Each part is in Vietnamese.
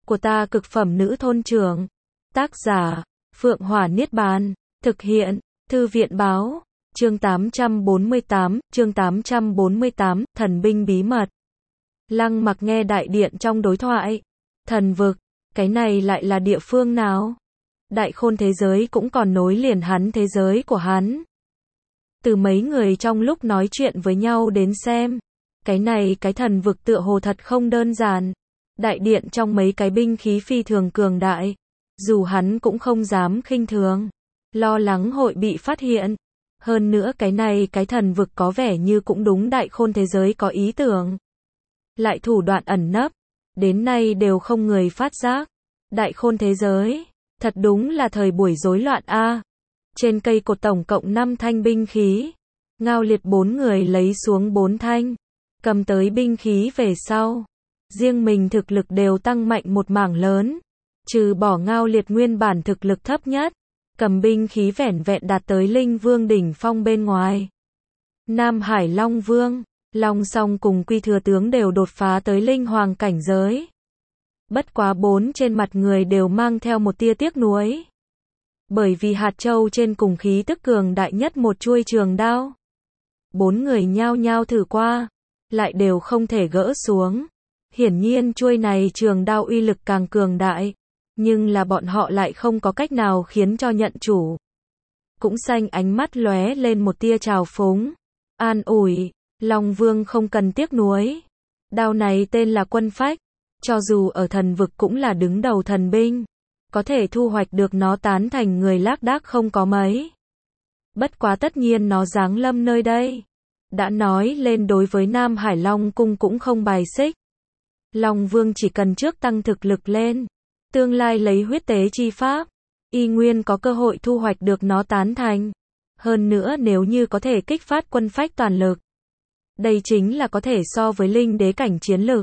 của ta cực phẩm nữ thôn trưởng. Tác giả, Phượng Hỏa Niết Bàn. Thực hiện, Thư viện báo. Chương 848, thần binh bí mật. Lăng Mặc nghe đại điện trong đối thoại. Thần vực, cái này lại là địa phương nào? Đại khôn thế giới cũng còn nối liền hắn thế giới của hắn. Từ mấy người trong lúc nói chuyện với nhau đến xem, cái này cái thần vực tựa hồ thật không đơn giản. Đại điện trong mấy cái binh khí phi thường cường đại, dù hắn cũng không dám khinh thường, lo lắng hội bị phát hiện. Hơn nữa cái này cái thần vực có vẻ như cũng đúng đại khôn thế giới có ý tưởng. Lại thủ đoạn ẩn nấp, đến nay đều không người phát giác. Đại khôn thế giới, thật đúng là thời buổi rối loạn a. Trên cây cột tổng cộng 5 thanh binh khí. Ngao Liệt 4 người lấy xuống 4 thanh, cầm tới binh khí về sau, riêng mình thực lực đều tăng mạnh một mảng lớn. Trừ bỏ Ngao Liệt nguyên bản thực lực thấp nhất, cầm binh khí vẻn vẹn đạt tới Linh Vương đỉnh phong bên ngoài. Nam Hải Long Vương, Long Song cùng Quy Thừa Tướng đều đột phá tới Linh Hoàng cảnh giới. Bất quá 4 trên mặt người đều mang theo một tia tiếc nuối. Bởi vì hạt châu trên cùng khí tức cường đại nhất một chuôi trường đao. 4 người nhao nhao thử qua, lại đều không thể gỡ xuống. Hiển nhiên chuôi này trường đao uy lực càng cường đại, nhưng là bọn họ lại không có cách nào khiến cho nhận chủ. Cũng Xanh ánh mắt lóe lên một tia trào phúng, an ủi, Long Vương không cần tiếc nuối. Đao này tên là Quân Phách, cho dù ở thần vực cũng là đứng đầu thần binh, có thể thu hoạch được nó tán thành người lác đác không có mấy. Bất quá tất nhiên nó giáng lâm nơi đây, đã nói lên đối với Nam Hải Long Cung cũng không bài xích. Long Vương chỉ cần trước tăng thực lực lên, tương lai lấy huyết tế chi pháp, y nguyên có cơ hội thu hoạch được nó tán thành. Hơn nữa nếu như có thể kích phát Quân Phách toàn lực, đây chính là có thể so với linh đế cảnh chiến lực.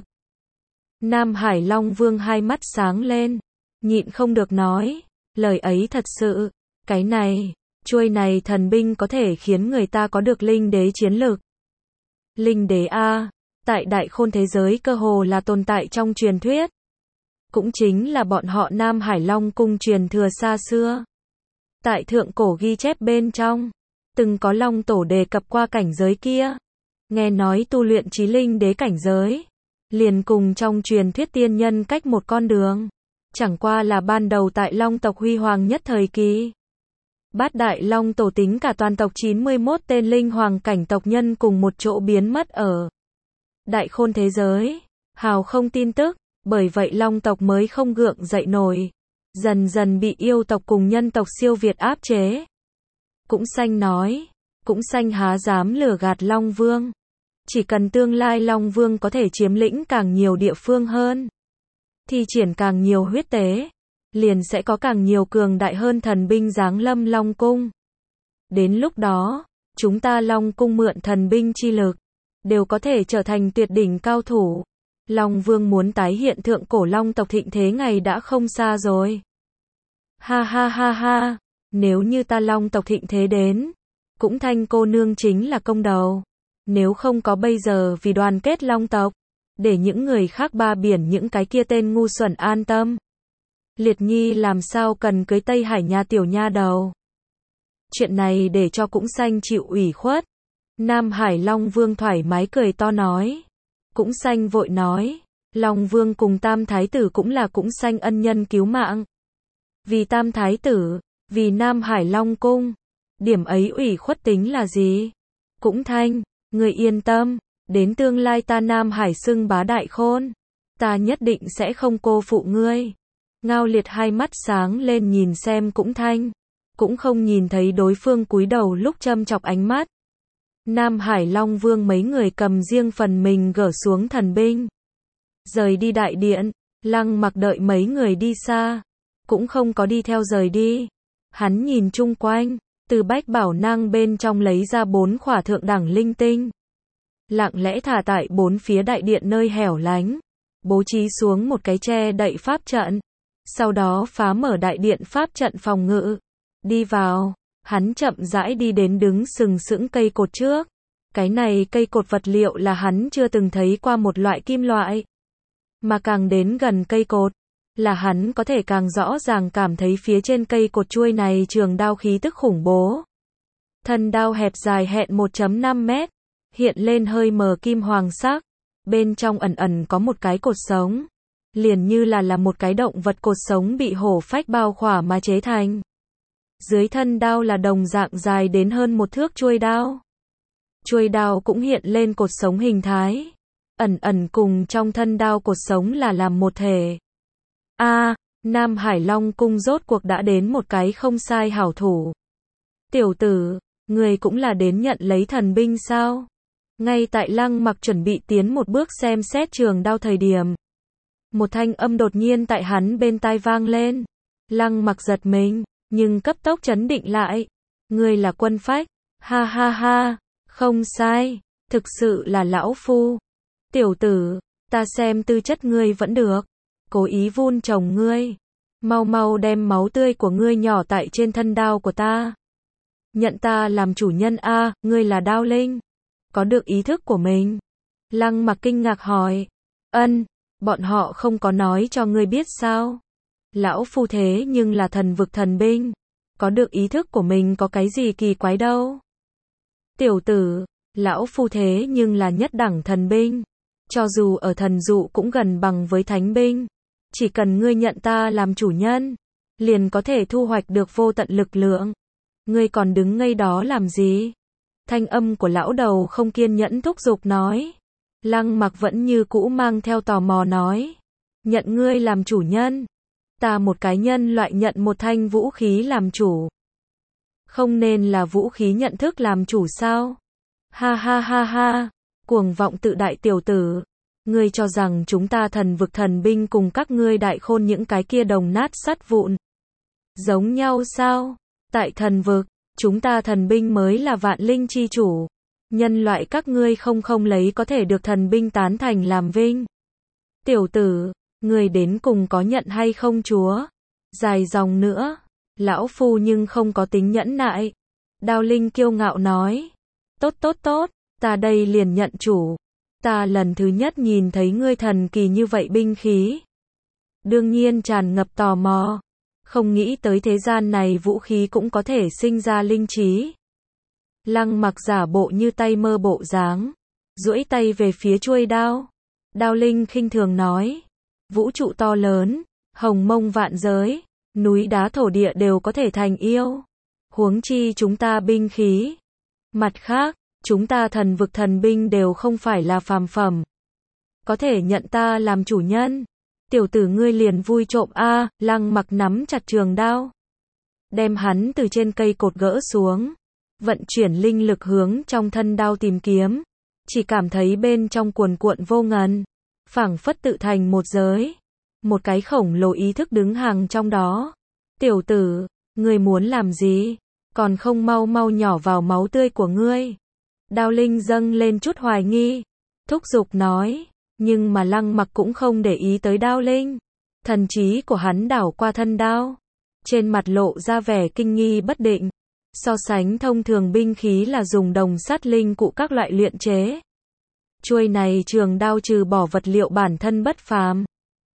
Nam Hải Long Vương hai mắt sáng lên, nhịn không được nói, lời ấy thật sự, cái này, chuôi này thần binh có thể khiến người ta có được linh đế chiến lực. Linh đế A, tại đại khôn thế giới cơ hồ là tồn tại trong truyền thuyết. Cũng chính là bọn họ Nam Hải Long Cung truyền thừa xa xưa. Tại thượng cổ ghi chép bên trong, từng có Long Tổ đề cập qua cảnh giới kia. Nghe nói tu luyện chí linh đế cảnh giới, liền cùng trong truyền thuyết tiên nhân cách một con đường. Chẳng qua là ban đầu tại Long tộc huy hoàng nhất thời kỳ. Bát Đại Long Tổ tính cả toàn tộc 91 tên linh hoàng cảnh tộc nhân cùng một chỗ biến mất ở đại khôn thế giới, hào không tin tức, bởi vậy Long tộc mới không gượng dậy nổi, dần dần bị yêu tộc cùng nhân tộc siêu việt áp chế. Cũng Xanh nói, cũng Xanh há dám lừa gạt Long Vương. Chỉ cần tương lai Long Vương có thể chiếm lĩnh càng nhiều địa phương hơn, thi triển càng nhiều huyết tế, liền sẽ có càng nhiều cường đại hơn thần binh giáng lâm Long Cung. Đến lúc đó, chúng ta Long Cung mượn thần binh chi lực, đều có thể trở thành tuyệt đỉnh cao thủ. Long Vương muốn tái hiện thượng cổ Long tộc thịnh thế ngày đã không xa rồi. Ha ha ha ha, nếu như ta Long tộc thịnh thế đến, cũng Thanh cô nương chính là công đầu. Nếu không có bây giờ vì đoàn kết Long tộc, để những người khác ba biển những cái kia tên ngu xuẩn an tâm. Liệt Nhi làm sao cần cưới Tây Hải nha tiểu nha đầu. Chuyện này để cho cũng Xanh chịu ủy khuất. Nam Hải Long Vương thoải mái cười to nói. Cũng Xanh vội nói, Long Vương cùng Tam Thái Tử cũng là cũng Xanh ân nhân cứu mạng. Vì Tam Thái Tử, vì Nam Hải Long Cung, điểm ấy ủy khuất tính là gì? Cũng Thanh, người yên tâm, đến tương lai ta Nam Hải xưng bá đại khôn, ta nhất định sẽ không cô phụ ngươi. Ngao Liệt hai mắt sáng lên nhìn xem cũng Thanh, cũng không nhìn thấy đối phương cúi đầu lúc châm chọc ánh mắt. Nam Hải Long Vương mấy người cầm riêng phần mình gỡ xuống thần binh, rời đi đại điện. Lăng Mặc đợi mấy người đi xa, cũng không có đi theo rời đi. Hắn nhìn chung quanh, từ bách bảo nang bên trong lấy ra 4 khỏa thượng đẳng linh tinh, lặng lẽ thả tại 4 phía đại điện nơi hẻo lánh, bố trí xuống một cái che đậy pháp trận. Sau đó phá mở đại điện pháp trận phòng ngự, đi vào. Hắn chậm rãi đi đến đứng sừng sững cây cột trước. Cái này cây cột vật liệu là hắn chưa từng thấy qua một loại kim loại. Mà càng đến gần cây cột, là hắn có thể càng rõ ràng cảm thấy phía trên cây cột chuôi này trường đao khí tức khủng bố. Thân đao hẹp dài hẹn 1,5 mét, hiện lên hơi mờ kim hoàng sắc, bên trong ẩn ẩn có một cái cột sống, liền như là một cái động vật cột sống bị hổ phách bao khỏa mà chế thành. Dưới thân đao là đồng dạng dài đến hơn 1 thước chuôi đao. Chuôi đao cũng hiện lên cột sống hình thái, ẩn ẩn cùng trong thân đao cột sống là làm một thể. Nam Hải Long cung rốt cuộc đã đến một cái không sai hảo thủ. Tiểu tử, người cũng là đến nhận lấy thần binh sao? Ngay tại Lăng Mặc chuẩn bị tiến một bước xem xét trường đao thời điểm, một thanh âm đột nhiên tại hắn bên tai vang lên. Lăng Mặc giật mình, nhưng cấp tốc trấn định lại. Ngươi là Quân Phách? Ha ha ha, không sai, thực sự là lão phu. Tiểu tử, ta xem tư chất ngươi vẫn được, cố ý vun trồng ngươi. Mau mau đem máu tươi của ngươi nhỏ tại trên thân đao của ta. Nhận ta làm chủ nhân a, ngươi là Đao Linh. Có được ý thức của mình. Lăng Mặc kinh ngạc hỏi. Bọn họ không có nói cho ngươi biết sao? Lão phu thế nhưng là thần vực thần binh. Có được ý thức của mình có cái gì kỳ quái đâu. Tiểu tử, lão phu thế nhưng là nhất đẳng thần binh. Cho dù ở thần dụ cũng gần bằng với thánh binh. Chỉ cần ngươi nhận ta làm chủ nhân, liền có thể thu hoạch được vô tận lực lượng. Ngươi còn đứng ngây đó làm gì? Thanh âm của lão đầu không kiên nhẫn thúc giục nói. Lăng Mặc vẫn như cũ mang theo tò mò nói. Nhận ngươi làm chủ nhân. Ta một cái nhân loại nhận một thanh vũ khí làm chủ. Không nên là vũ khí nhận thức làm chủ sao? Ha ha ha ha, cuồng vọng tự đại tiểu tử. Ngươi cho rằng chúng ta thần vực thần binh cùng các ngươi đại khôn những cái kia đồng nát sắt vụn giống nhau sao? Tại thần vực, chúng ta thần binh mới là vạn linh chi chủ. Nhân loại các ngươi không lấy có thể được thần binh tán thành làm vinh. Tiểu tử, ngươi đến cùng có nhận hay không chúa? Dài dòng nữa, lão phu nhưng không có tính nhẫn nại. Đao Linh kiêu ngạo nói. Tốt, ta đây liền nhận chủ. Ta lần thứ nhất nhìn thấy ngươi thần kỳ như vậy binh khí. Đương nhiên tràn ngập tò mò. Không nghĩ tới thế gian này vũ khí cũng có thể sinh ra linh trí. Lăng Mặc giả bộ như tay mơ bộ dáng, duỗi tay về phía chuôi đao. Đao Linh khinh thường nói. Vũ trụ to lớn, hồng mông vạn giới, núi đá thổ địa đều có thể thành yêu. Huống chi chúng ta binh khí. Mặt khác, chúng ta thần vực thần binh đều không phải là phàm phẩm. Có thể nhận ta làm chủ nhân. Tiểu tử ngươi liền vui trộm a. Lăng Mặc nắm chặt trường đao, đem hắn từ trên cây cột gỡ xuống, vận chuyển linh lực hướng trong thân đao tìm kiếm, chỉ cảm thấy bên trong cuồn cuộn vô ngần, phảng phất tự thành một giới, một cái khổng lồ ý thức đứng hàng trong đó. Tiểu tử, ngươi muốn làm gì? Còn không mau mau nhỏ vào máu tươi của ngươi. Đao Linh dâng lên chút hoài nghi, thúc giục nói. Nhưng mà Lăng Mặc cũng không để ý tới Đao Linh. Thần trí của hắn đảo qua thân đao, trên mặt lộ ra vẻ kinh nghi bất định. So sánh thông thường binh khí là dùng đồng sắt linh cụ các loại luyện chế, chuôi này trường đao trừ bỏ vật liệu bản thân bất phàm,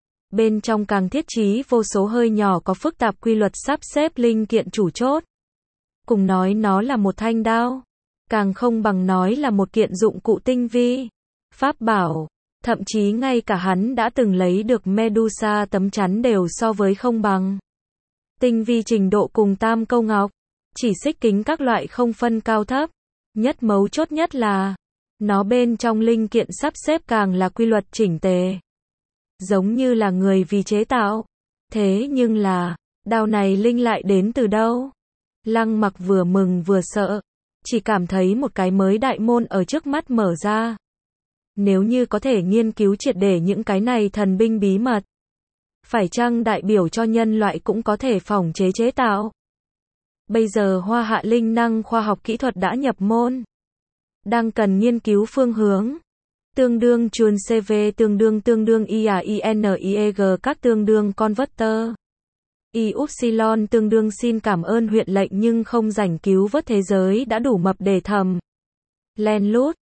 bên trong càng thiết trí vô số hơi nhỏ có phức tạp quy luật sắp xếp linh kiện chủ chốt. Cùng nói nó là một thanh đao, càng không bằng nói là một kiện dụng cụ tinh vi, pháp bảo. Thậm chí ngay cả hắn đã từng lấy được Medusa tấm chắn đều so với không bằng. Tinh vi trình độ cùng tam câu ngọc, chỉ xích kính các loại không phân cao thấp. Nhất mấu chốt nhất là, nó bên trong linh kiện sắp xếp càng là quy luật chỉnh tề. Giống như là người vì chế tạo. Thế nhưng là, đao này linh lại đến từ đâu? Lăng Mặc vừa mừng vừa sợ, chỉ cảm thấy một cái mới đại môn ở trước mắt mở ra. Nếu như có thể nghiên cứu triệt để những cái này thần binh bí mật, phải chăng đại biểu cho nhân loại cũng có thể phòng chế tạo? Bây giờ Hoa Hạ linh năng khoa học kỹ thuật đã nhập môn, đang cần nghiên cứu phương hướng. Tương đương chuồn CV tương đương IAINIEG các tương đương converter. Ypsilon tương đương xin cảm ơn huyện lệnh nhưng không rảnh cứu vớt thế giới đã đủ mập để thầm. Len lút,